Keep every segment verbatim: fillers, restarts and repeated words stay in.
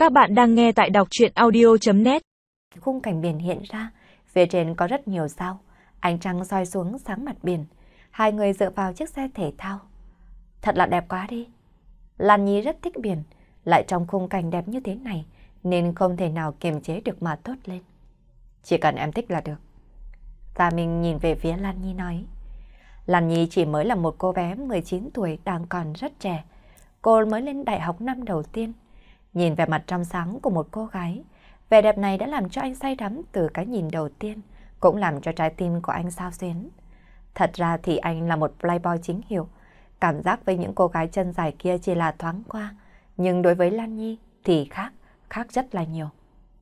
Các bạn đang nghe tại đọc truyện audio chấm net. Khung cảnh biển hiện ra, phía trên có rất nhiều sao, ánh trăng soi xuống sáng mặt biển. Hai người dựa vào chiếc xe thể thao. Thật là đẹp quá đi. Lan Nhi rất thích biển, lại trong khung cảnh đẹp như thế này, nên không thể nào kiềm chế được mà thốt lên. Chỉ cần em thích là được. Gia Minh nhìn về phía Lan Nhi nói. Lan Nhi chỉ mới là một cô bé mười chín tuổi đang còn rất trẻ. Cô mới lên đại học năm đầu tiên. Nhìn vẻ mặt trong sáng của một cô gái, vẻ đẹp này đã làm cho anh say đắm từ cái nhìn đầu tiên, cũng làm cho trái tim của anh xao xuyến. Thật ra thì anh là một playboy chính hiệu. Cảm giác với những cô gái chân dài kia chỉ là thoáng qua, nhưng đối với Lan Nhi thì khác, khác rất là nhiều.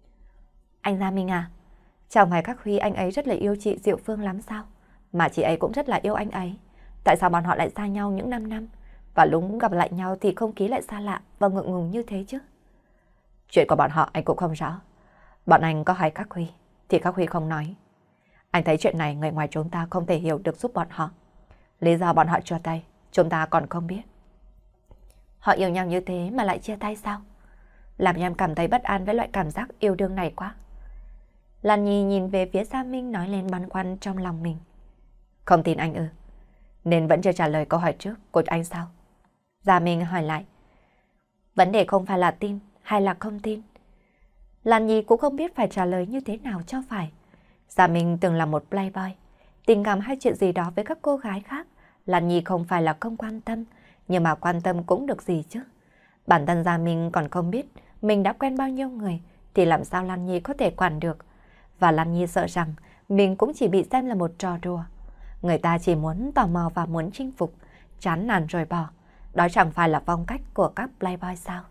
Anh Gia Minh à, chẳng phải các Huy anh ấy rất là yêu chị Diệu Phương lắm sao? Mà chị ấy cũng rất là yêu anh ấy. Tại sao bọn họ lại xa nhau những năm năm? Và lúc gặp lại nhau thì không khí lại xa lạ và ngượng ngùng như thế chứ? Chuyện của bọn họ anh cũng không rõ. Bọn anh có hay các Huy thì các Huy không nói. Anh thấy chuyện này người ngoài chúng ta không thể hiểu được giúp bọn họ. Lý do bọn họ chia tay chúng ta còn không biết. Họ yêu nhau như thế mà lại chia tay sao? Làm cho em cảm thấy bất an với loại cảm giác yêu đương này quá. Lan Nhi nhìn về phía Gia Minh nói lên băn khoăn trong lòng mình. Không tin anh ư? Nên vẫn chưa trả lời câu hỏi trước của anh sao? Gia Minh hỏi lại. Vấn đề không phải là tin hay là không tin. Lan Nhi cũng không biết phải trả lời như thế nào cho phải. Gia Minh từng là một playboy. Tình cảm hay chuyện gì đó với các cô gái khác, Lan Nhi không phải là không quan tâm, nhưng mà quan tâm cũng được gì chứ. Bản thân Gia Minh còn không biết mình đã quen bao nhiêu người, thì làm sao Lan Nhi có thể quản được. Và Lan Nhi sợ rằng mình cũng chỉ bị xem là một trò đùa. Người ta chỉ muốn tò mò và muốn chinh phục, chán nản rồi bỏ. Đó chẳng phải là phong cách của các playboy sao?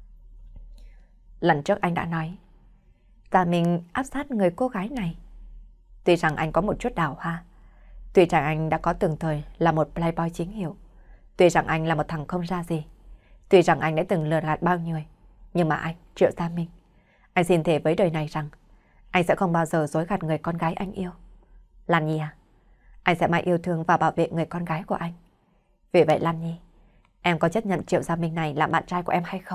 Lần trước anh đã nói, Gia Minh áp sát người cô gái này. Tuy rằng anh có một chút đào hoa, tuy rằng anh đã có từng thời là một playboy chính hiệu, tuy rằng anh là một thằng không ra gì, tuy rằng anh đã từng lừa gạt bao nhiêu, nhưng mà anh, Triệu Gia Minh, anh xin thề với đời này rằng anh sẽ không bao giờ dối gạt người con gái anh yêu. Lan Nhi à, anh sẽ mãi yêu thương và bảo vệ người con gái của anh. Vì vậy Lan Nhi, em có chấp nhận Triệu Gia Minh này là bạn trai của em hay không?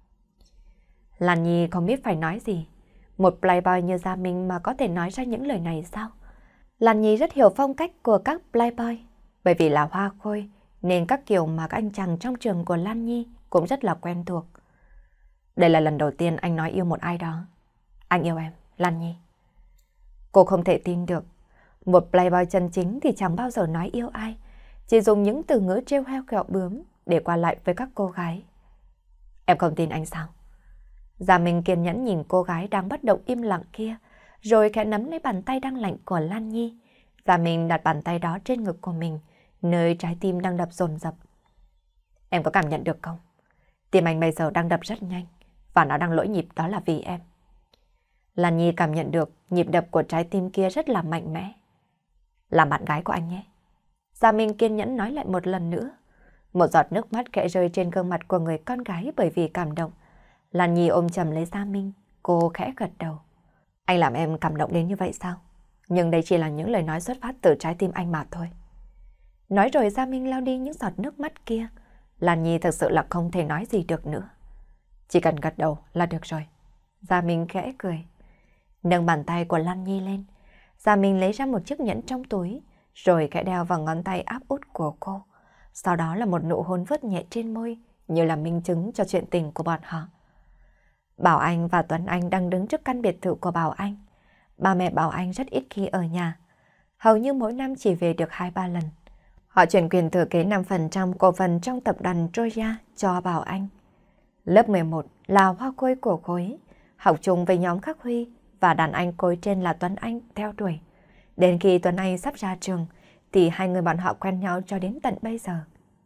Lan Nhi không biết phải nói gì. Một playboy như Gia Minh mà có thể nói ra những lời này sao? Lan Nhi rất hiểu phong cách của các playboy. Bởi vì là hoa khôi, nên các kiểu mà các anh chàng trong trường của Lan Nhi cũng rất là quen thuộc. Đây là lần đầu tiên anh nói yêu một ai đó. Anh yêu em, Lan Nhi. Cô không thể tin được. Một playboy chân chính thì chẳng bao giờ nói yêu ai. Chỉ dùng những từ ngữ trêu heo kẹo bướm để qua lại với các cô gái. Em không tin anh sao? Gia Minh kiên nhẫn nhìn cô gái đang bất động im lặng kia, rồi khẽ nắm lấy bàn tay đang lạnh của Lan Nhi. Gia Minh đặt bàn tay đó trên ngực của mình, nơi trái tim đang đập dồn dập. Em có cảm nhận được không? Tim anh bây giờ đang đập rất nhanh, và nó đang lỗi nhịp, đó là vì em. Lan Nhi cảm nhận được nhịp đập của trái tim kia rất là mạnh mẽ. Làm bạn gái của anh nhé. Gia Minh kiên nhẫn nói lại một lần nữa. Một giọt nước mắt khẽ rơi trên gương mặt của người con gái bởi vì cảm động. Lan Nhi ôm chầm lấy Gia Minh, cô khẽ gật đầu. Anh làm em cảm động đến như vậy sao? Nhưng đây chỉ là những lời nói xuất phát từ trái tim anh mà thôi. Nói rồi Gia Minh lau đi những giọt nước mắt kia. Lan Nhi thực sự là không thể nói gì được nữa. Chỉ cần gật đầu là được rồi. Gia Minh khẽ cười. Nâng bàn tay của Lan Nhi lên. Gia Minh lấy ra một chiếc nhẫn trong túi, rồi khẽ đeo vào ngón tay áp út của cô. Sau đó là một nụ hôn vớt nhẹ trên môi, như là minh chứng cho chuyện tình của bọn họ. Bảo Anh và Tuấn Anh đang đứng trước căn biệt thự của Bảo Anh. Ba mẹ Bảo Anh rất ít khi ở nhà. Hầu như mỗi năm chỉ về được hai ba lần. Họ chuyển quyền thừa kế năm phần trăm cổ phần trong tập đoàn Troya cho Bảo Anh. Lớp mười một là hoa khôi của khối, học chung với nhóm Khắc Huy và đàn anh khối trên là Tuấn Anh theo đuổi. Đến khi Tuấn Anh sắp ra trường thì hai người bọn họ quen nhau cho đến tận bây giờ.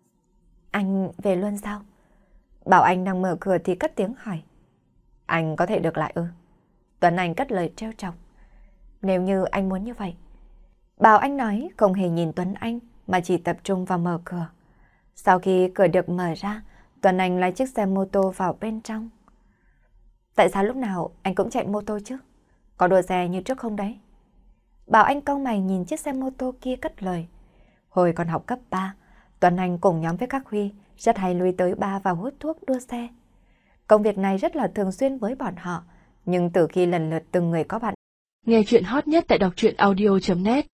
Anh về luôn sao? Bảo Anh đang mở cửa thì cất tiếng hỏi. Anh có thể được lại ư? Tuấn Anh cất lời trêu chọc. Nếu như anh muốn như vậy. Bảo Anh nói không hề nhìn Tuấn Anh mà chỉ tập trung vào mở cửa. Sau khi cửa được mở ra, Tuấn Anh lái chiếc xe mô tô vào bên trong. Tại sao lúc nào anh cũng chạy mô tô chứ? Có đua xe như trước không đấy? Bảo Anh cau mày nhìn chiếc xe mô tô kia cất lời. Hồi còn học cấp ba, Tuấn Anh cùng nhóm với các Huy rất hay lui tới ba và hút thuốc đua xe. Công việc này rất là thường xuyên với bọn họ, nhưng từ khi lần lượt từng người có bạn. Nghe chuyện hot nhất tại đọc truyện audio chấm net